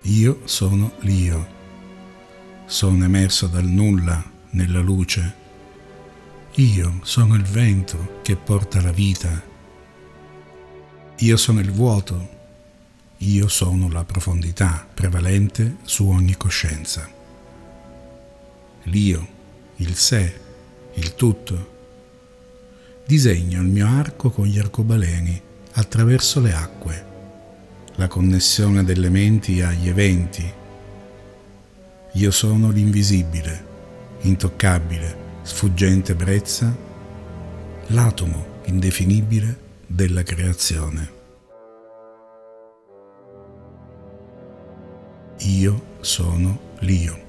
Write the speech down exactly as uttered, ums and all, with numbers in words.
Io sono l'Io. Sono emerso dal nulla nella luce. Io sono il vento che porta la vita. Io sono il vuoto. Io sono la profondità prevalente su ogni coscienza. L'Io, il sé, il tutto. Disegno il mio arco con gli arcobaleni attraverso le acque, la connessione delle menti agli eventi. Io sono l'invisibile, intoccabile, sfuggente brezza, l'atomo indefinibile della creazione. Io sono l'Io.